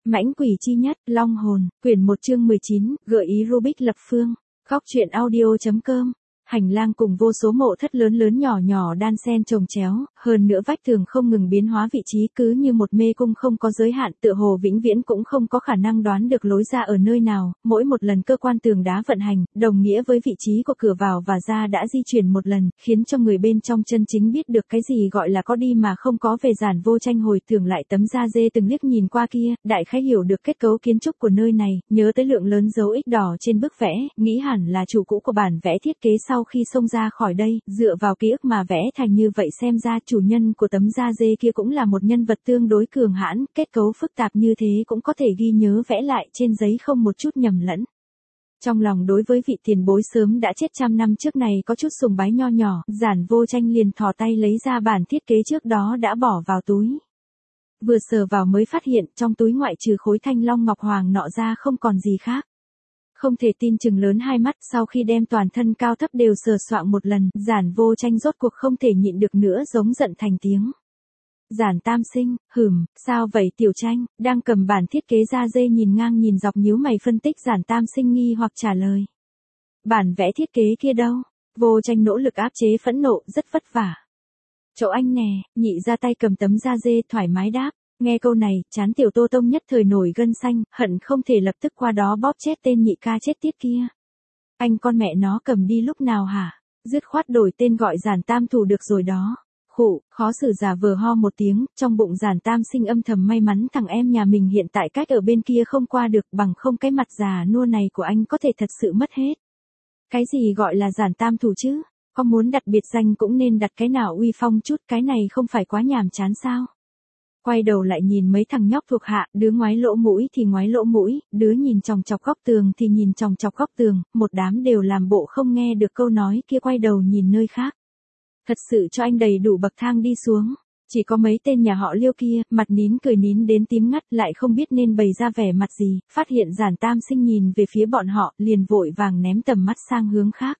Mãnh quỷ chi nhất, Long hồn, quyển 1 chương 19, gợi ý Rubik lập phương. Góc truyện audio.com. Hành lang cùng vô số mộ thất lớn lớn nhỏ nhỏ đan xen chồng chéo, hơn nữa vách tường không ngừng biến hóa vị trí cứ như một mê cung không có giới hạn, tựa hồ vĩnh viễn cũng không có khả năng đoán được lối ra ở nơi nào. Mỗi một lần cơ quan tường đá vận hành, đồng nghĩa với vị trí của cửa vào và ra đã di chuyển một lần, khiến cho người bên trong chân chính biết được cái gì gọi là có đi mà không có về. Giản Vô Tranh hồi tưởng lại tấm da dê từng liếc nhìn qua kia, đại khái hiểu được kết cấu kiến trúc của nơi này, nhớ tới lượng lớn dấu ích đỏ trên bức vẽ, nghĩ hẳn là chủ cũ của bản vẽ thiết kế sau khi xông ra khỏi đây, dựa vào ký ức mà vẽ thành như vậy, xem ra chủ nhân của tấm da dê kia cũng là một nhân vật tương đối cường hãn, kết cấu phức tạp như thế cũng có thể ghi nhớ vẽ lại trên giấy không một chút nhầm lẫn. Trong lòng đối với vị tiền bối sớm đã chết trăm năm trước này có chút sùng bái nho nhỏ, Giản Vô Tranh liền thò tay lấy ra bản thiết kế trước đó đã bỏ vào túi. Vừa sờ vào mới phát hiện trong túi ngoại trừ khối thanh long ngọc hoàng nọ ra không còn gì khác. Không thể tin chừng lớn hai mắt, sau khi đem toàn thân cao thấp đều sờ soạng một lần, Giản Vô Tranh rốt cuộc không thể nhịn được nữa giống giận thành tiếng. Giản Tam Sinh, sao vậy Tiểu Tranh, đang cầm bản thiết kế da dê nhìn ngang nhìn dọc nhíu mày phân tích. Giản Tam Sinh nghi hoặc trả lời. Bản vẽ thiết kế kia đâu? Vô Tranh nỗ lực áp chế phẫn nộ, rất vất vả. Chỗ anh nè, nhị ra tay cầm tấm da dê thoải mái đáp. Nghe câu này, trán Tiểu Tô Tông nhất thời nổi gân xanh, hận không thể lập tức qua đó bóp chết tên nhị ca chết tiết kia. Anh con mẹ nó cầm đi lúc nào hả? Dứt khoát đổi tên gọi Giản Tam Thủ được rồi đó. Khụ, khó xử giả vờ ho một tiếng, trong bụng Giản Tam Sinh âm thầm may mắn thằng em nhà mình hiện tại cách ở bên kia không qua được, bằng không cái mặt già nua này của anh có thể thật sự mất hết. Cái gì gọi là Giản Tam Thủ chứ? Có muốn đặt biệt danh cũng nên đặt cái nào uy phong chút, cái này không phải quá nhàm chán sao? Quay đầu lại nhìn mấy thằng nhóc thuộc hạ, đứa ngoái lỗ mũi thì ngoái lỗ mũi, đứa nhìn chòng chọc góc tường thì nhìn chòng chọc góc tường, một đám đều làm bộ không nghe được câu nói kia, quay đầu nhìn nơi khác. Thật sự cho anh đầy đủ bậc thang đi xuống. Chỉ có mấy tên nhà họ Liêu kia, mặt nín cười nín đến tím ngắt, lại không biết nên bày ra vẻ mặt gì, phát hiện Giản Tam Sinh nhìn về phía bọn họ, liền vội vàng ném tầm mắt sang hướng khác.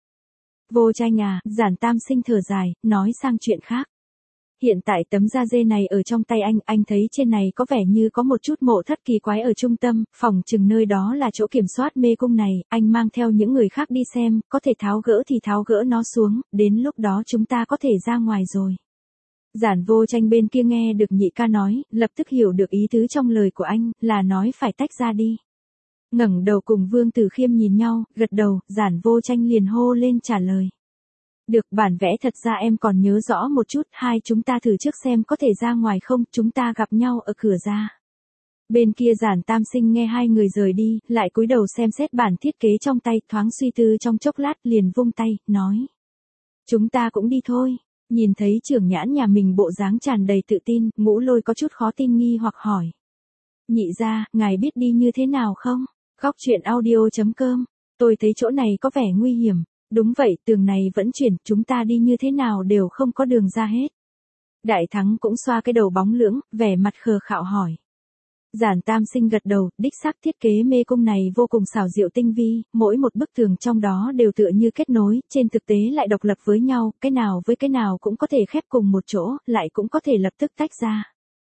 Vô Tranh à, Giản Tam Sinh thở dài, nói sang chuyện khác. Hiện tại tấm da dê này ở trong tay anh thấy trên này có vẻ như có một chút mộ thất kỳ quái ở trung tâm, phòng chừng nơi đó là chỗ kiểm soát mê cung này, anh mang theo những người khác đi xem, có thể tháo gỡ thì tháo gỡ nó xuống, đến lúc đó chúng ta có thể ra ngoài rồi. Giản Vô Tranh bên kia nghe được nhị ca nói, lập tức hiểu được ý tứ trong lời của anh, là nói phải tách ra đi. Ngẩng đầu cùng Vương Tử Khiêm nhìn nhau, gật đầu, Giản Vô Tranh liền hô lên trả lời. Được, bản vẽ thật ra em còn nhớ rõ một chút, hai chúng ta thử trước xem có thể ra ngoài không, chúng ta gặp nhau ở cửa ra. Bên kia Giản Tam Sinh nghe hai người rời đi, lại cúi đầu xem xét bản thiết kế trong tay, thoáng suy tư trong chốc lát liền vung tay, nói. Chúng ta cũng đi thôi. Nhìn thấy trưởng nhãn nhà mình bộ dáng tràn đầy tự tin, Ngũ Lôi có chút khó tin nghi hoặc hỏi. Nhị ra, ngài biết đi như thế nào không? Góc truyện audio.com. Tôi thấy chỗ này có vẻ nguy hiểm. Đúng vậy, tường này vẫn chuyển, chúng ta đi như thế nào đều không có đường ra hết. Đại Thắng cũng xoa cái đầu bóng lưỡng, vẻ mặt khờ khạo hỏi. Giản Tam Sinh gật đầu, đích xác thiết kế mê cung này vô cùng xảo diệu tinh vi, mỗi một bức tường trong đó đều tựa như kết nối, trên thực tế lại độc lập với nhau, cái nào với cái nào cũng có thể khép cùng một chỗ, lại cũng có thể lập tức tách ra.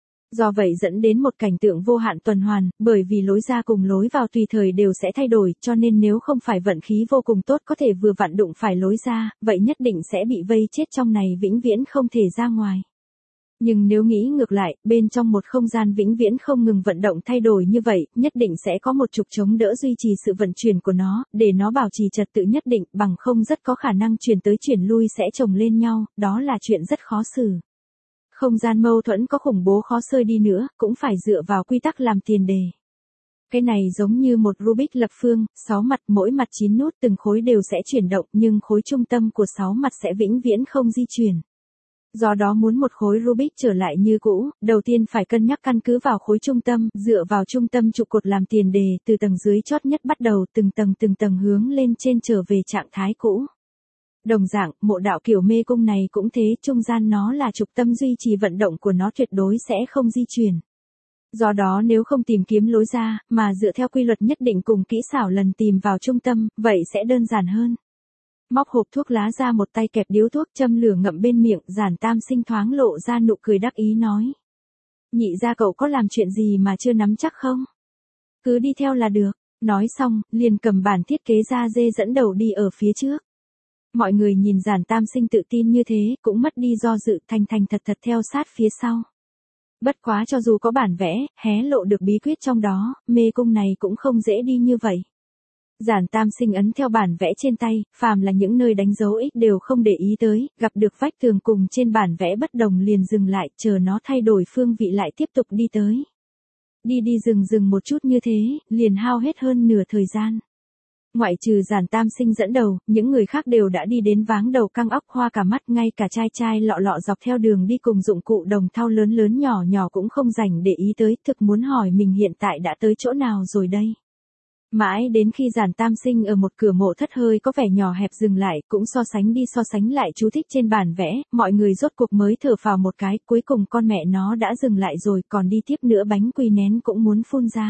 Do vậy dẫn đến một cảnh tượng vô hạn tuần hoàn, bởi vì lối ra cùng lối vào tùy thời đều sẽ thay đổi, cho nên nếu không phải vận khí vô cùng tốt có thể vừa vặn đụng phải lối ra, vậy nhất định sẽ bị vây chết trong này vĩnh viễn không thể ra ngoài. Nhưng nếu nghĩ ngược lại, bên trong một không gian vĩnh viễn không ngừng vận động thay đổi như vậy, nhất định sẽ có một trục chống đỡ duy trì sự vận chuyển của nó, để nó bảo trì trật tự nhất định, bằng không rất có khả năng chuyển tới chuyển lui sẽ chồng lên nhau, đó là chuyện rất khó xử. Không gian mâu thuẫn có khủng bố khó xơi đi nữa, cũng phải dựa vào quy tắc làm tiền đề. Cái này giống như một Rubik lập phương, 6 mặt, mỗi mặt 9 nút, từng khối đều sẽ chuyển động, nhưng khối trung tâm của 6 mặt sẽ vĩnh viễn không di chuyển. Do đó muốn một khối Rubik trở lại như cũ, đầu tiên phải cân nhắc căn cứ vào khối trung tâm, dựa vào trung tâm trụ cột làm tiền đề, từ tầng dưới chót nhất bắt đầu từng tầng hướng lên trên trở về trạng thái cũ. Đồng dạng, mộ đạo kiểu mê cung này cũng thế, trung gian nó là trục tâm duy trì vận động của nó tuyệt đối sẽ không di chuyển. Do đó nếu không tìm kiếm lối ra, mà dựa theo quy luật nhất định cùng kỹ xảo lần tìm vào trung tâm, vậy sẽ đơn giản hơn. Móc hộp thuốc lá ra, một tay kẹp điếu thuốc châm lửa ngậm bên miệng, Giản Tam Sinh thoáng lộ ra nụ cười đắc ý nói. Nhị ra cậu có làm chuyện gì mà chưa nắm chắc không? Cứ đi theo là được. Nói xong, liền cầm bản thiết kế da dê dẫn đầu đi ở phía trước. Mọi người nhìn Giản Tam Sinh tự tin như thế, cũng mất đi do dự, thành thành thật thật theo sát phía sau. Bất quá cho dù có bản vẽ, hé lộ được bí quyết trong đó, mê cung này cũng không dễ đi như vậy. Giản Tam Sinh ấn theo bản vẽ trên tay, phàm là những nơi đánh dấu X đều không để ý tới, gặp được vách tường cùng trên bản vẽ bất đồng liền dừng lại, chờ nó thay đổi phương vị lại tiếp tục đi tới. Đi đi dừng một chút như thế, liền hao hết hơn nửa thời gian. Ngoại trừ Giản Tam Sinh dẫn đầu, những người khác đều đã đi đến váng đầu căng óc hoa cả mắt, ngay cả chai lọ lọ dọc theo đường đi cùng dụng cụ đồng thau lớn nhỏ cũng không rảnh để ý tới, thực muốn hỏi mình hiện tại đã tới chỗ nào rồi đây. Mãi đến khi Giản Tam Sinh ở một cửa mộ thất hơi có vẻ nhỏ hẹp dừng lại, cũng so sánh lại chú thích trên bản vẽ, mọi người rốt cuộc mới thở phào một cái, cuối cùng con mẹ nó đã dừng lại rồi, còn đi tiếp nữa bánh quy nén cũng muốn phun ra.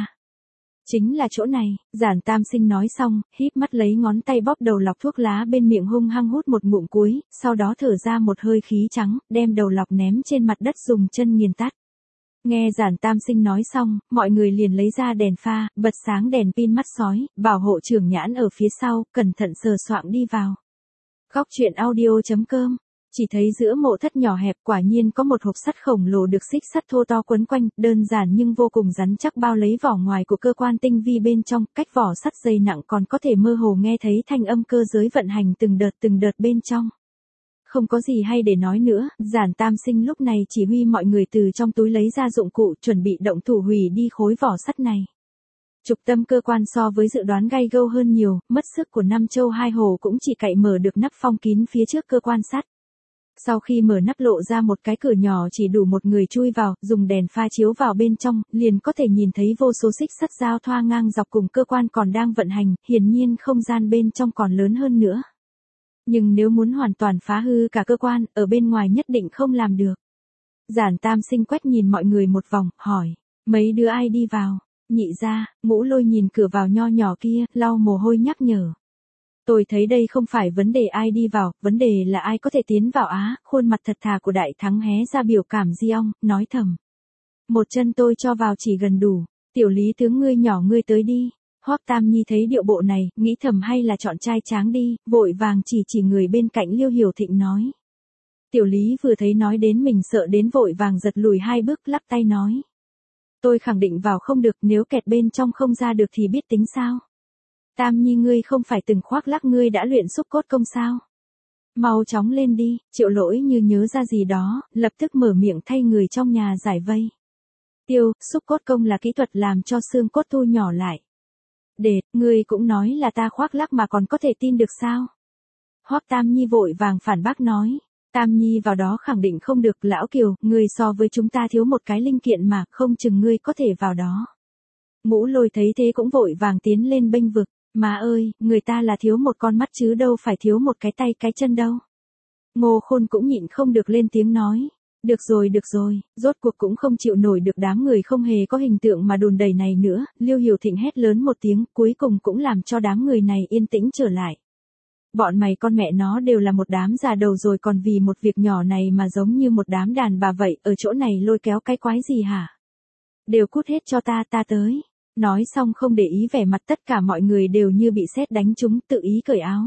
Chính là chỗ này, Giản Tam Sinh nói xong, híp mắt lấy ngón tay bóp đầu lọc thuốc lá bên miệng hung hăng hút một ngụm cuối, sau đó thở ra một hơi khí trắng, đem đầu lọc ném trên mặt đất dùng chân nghiền tắt. Nghe Giản Tam Sinh nói xong, mọi người liền lấy ra đèn pha, bật sáng đèn pin mắt sói, bảo hộ trưởng nhãn ở phía sau, cẩn thận sờ soạng đi vào. Góc truyện audio.com. Chỉ thấy giữa mộ thất nhỏ hẹp quả nhiên có một hộp sắt khổng lồ được xích sắt thô to quấn quanh, đơn giản nhưng vô cùng rắn chắc bao lấy vỏ ngoài của cơ quan tinh vi bên trong, cách vỏ sắt dày nặng còn có thể mơ hồ nghe thấy thanh âm cơ giới vận hành từng đợt bên trong. Không có gì hay để nói nữa, Giản Tam Sinh lúc này chỉ huy mọi người từ trong túi lấy ra dụng cụ chuẩn bị động thủ hủy đi khối vỏ sắt này. Trục tâm cơ quan so với dự đoán gay gâu hơn nhiều, mất sức của năm châu hai hồ cũng chỉ cậy mở được nắp phong kín phía trước cơ quan sắt. Sau khi mở nắp lộ ra một cái cửa nhỏ chỉ đủ một người chui vào, dùng đèn pha chiếu vào bên trong, liền có thể nhìn thấy vô số xích sắt giao thoa ngang dọc cùng cơ quan còn đang vận hành, hiển nhiên không gian bên trong còn lớn hơn nữa. Nhưng nếu muốn hoàn toàn phá hư cả cơ quan, ở bên ngoài nhất định không làm được. Giản Tam Sinh quét nhìn mọi người một vòng, hỏi, mấy đứa ai đi vào? Nhị ra, Ngũ Lôi nhìn cửa vào nho nhỏ kia, lau mồ hôi nhắc nhở. Tôi thấy đây không phải vấn đề ai đi vào, vấn đề là ai có thể tiến vào á, khuôn mặt thật thà của Đại Thắng hé ra biểu cảm di ong, nói thầm. Một chân tôi cho vào chỉ gần đủ, tiểu Lý tướng ngươi nhỏ ngươi tới đi. Hoắc Tam Nhi thấy điệu bộ này, nghĩ thầm hay là chọn trai tráng đi, vội vàng chỉ người bên cạnh Liêu Hiểu Thịnh nói. Tiểu Lý vừa thấy nói đến mình sợ đến vội vàng giật lùi hai bước lắc tay nói. Tôi khẳng định vào không được, nếu kẹt bên trong không ra được thì biết tính sao. Tam Nhi ngươi không phải từng khoác lác ngươi đã luyện xúc cốt công sao. Mau chóng lên đi, Triệu Lỗi như nhớ ra gì đó, lập tức mở miệng thay người trong nhà giải vây. Tiêu, xúc cốt công là kỹ thuật làm cho xương cốt thu nhỏ lại. Để, ngươi cũng nói là ta khoác lác mà còn có thể tin được sao? Hoắc Tam Nhi vội vàng phản bác nói. Tam Nhi vào đó khẳng định không được, lão Kiều, ngươi so với chúng ta thiếu một cái linh kiện mà, không chừng ngươi có thể vào đó. Ngũ Lôi thấy thế cũng vội vàng tiến lên bênh vực. Má ơi, người ta là thiếu một con mắt chứ đâu phải thiếu một cái tay cái chân đâu. Ngô Khôn cũng nhịn không được lên tiếng nói. Được rồi, rốt cuộc cũng không chịu nổi được đám người không hề có hình tượng mà đùn đầy này nữa, Liêu Hiểu Thịnh hét lớn một tiếng, cuối cùng cũng làm cho đám người này yên tĩnh trở lại. Bọn mày con mẹ nó đều là một đám già đầu rồi, còn vì một việc nhỏ này mà giống như một đám đàn bà vậy, ở chỗ này lôi kéo cái quái gì hả? Đều cút hết cho ta tới. Nói xong không để ý vẻ mặt tất cả mọi người đều như bị sét đánh trúng, tự ý cởi áo.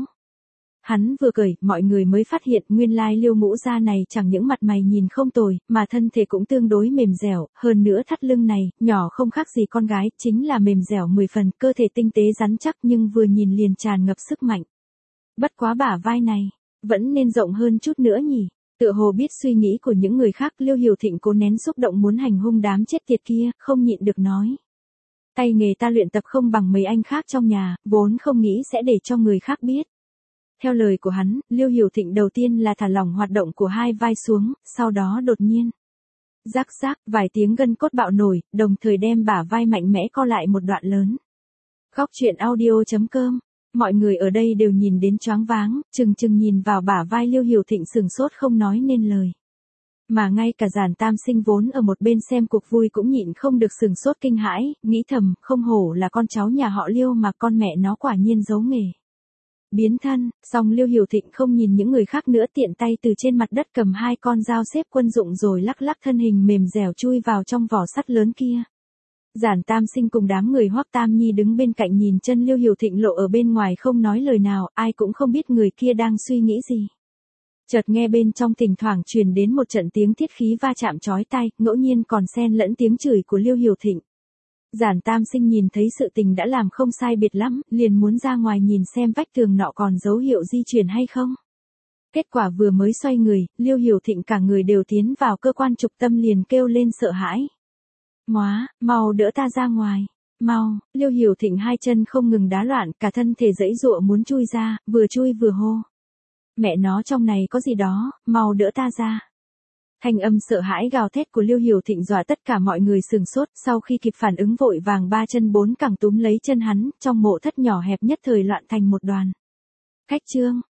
Hắn vừa cởi, mọi người mới phát hiện nguyên lai Liêu Ngũ gia này chẳng những mặt mày nhìn không tồi, mà thân thể cũng tương đối mềm dẻo, hơn nữa thắt lưng này, nhỏ không khác gì con gái, chính là mềm dẻo 10 phần, cơ thể tinh tế rắn chắc nhưng vừa nhìn liền tràn ngập sức mạnh. Bất quá bả vai này, vẫn nên rộng hơn chút nữa nhỉ. Tựa hồ biết suy nghĩ của những người khác, Liêu Hiểu Thịnh cố nén xúc động muốn hành hung đám chết tiệt kia, không nhịn được nói. Tay nghề ta luyện tập không bằng mấy anh khác trong nhà, vốn không nghĩ sẽ để cho người khác biết. Theo lời của hắn, Liêu Hiểu Thịnh đầu tiên là thả lỏng hoạt động của hai vai xuống, sau đó đột nhiên. Rắc, vài tiếng gân cốt bạo nổi, đồng thời đem bả vai mạnh mẽ co lại một đoạn lớn. Góc truyện audio.com. Mọi người ở đây đều nhìn đến choáng váng, chừng nhìn vào bả vai Liêu Hiểu Thịnh sừng sốt không nói nên lời. Mà ngay cả Giản Tam Sinh vốn ở một bên xem cuộc vui cũng nhịn không được sừng sốt kinh hãi, nghĩ thầm, không hổ là con cháu nhà họ Liêu mà con mẹ nó quả nhiên giấu nghề. Biến thân, xong Liêu Hiểu Thịnh không nhìn những người khác nữa, tiện tay từ trên mặt đất cầm hai con dao xếp quân dụng rồi lắc thân hình mềm dẻo chui vào trong vỏ sắt lớn kia. Giản Tam Sinh cùng đám người Hoắc Tam Nhi đứng bên cạnh nhìn chân Liêu Hiểu Thịnh lộ ở bên ngoài không nói lời nào, ai cũng không biết người kia đang suy nghĩ gì. Chợt nghe bên trong thỉnh thoảng truyền đến một trận tiếng thiết khí va chạm chói tai, ngẫu nhiên còn xen lẫn tiếng chửi của Liêu Hiểu Thịnh. Giản Tam Sinh nhìn thấy sự tình đã làm không sai biệt lắm, liền muốn ra ngoài nhìn xem vách tường nọ còn dấu hiệu di chuyển hay không. Kết quả vừa mới xoay người, Liêu Hiểu Thịnh cả người đều tiến vào cơ quan trục tâm liền kêu lên sợ hãi. Móa, mau đỡ ta ra ngoài. Mau, Liêu Hiểu Thịnh hai chân không ngừng đá loạn, cả thân thể giãy giụa muốn chui ra, vừa chui vừa hô. Mẹ nó trong này có gì đó, mau đỡ ta ra. Thanh âm sợ hãi gào thét của Liêu Hiểu Thịnh dọa tất cả mọi người sừng sốt, sau khi kịp phản ứng vội vàng ba chân bốn cẳng túm lấy chân hắn, trong mộ thất nhỏ hẹp nhất thời loạn thành một đoàn. Khách trương,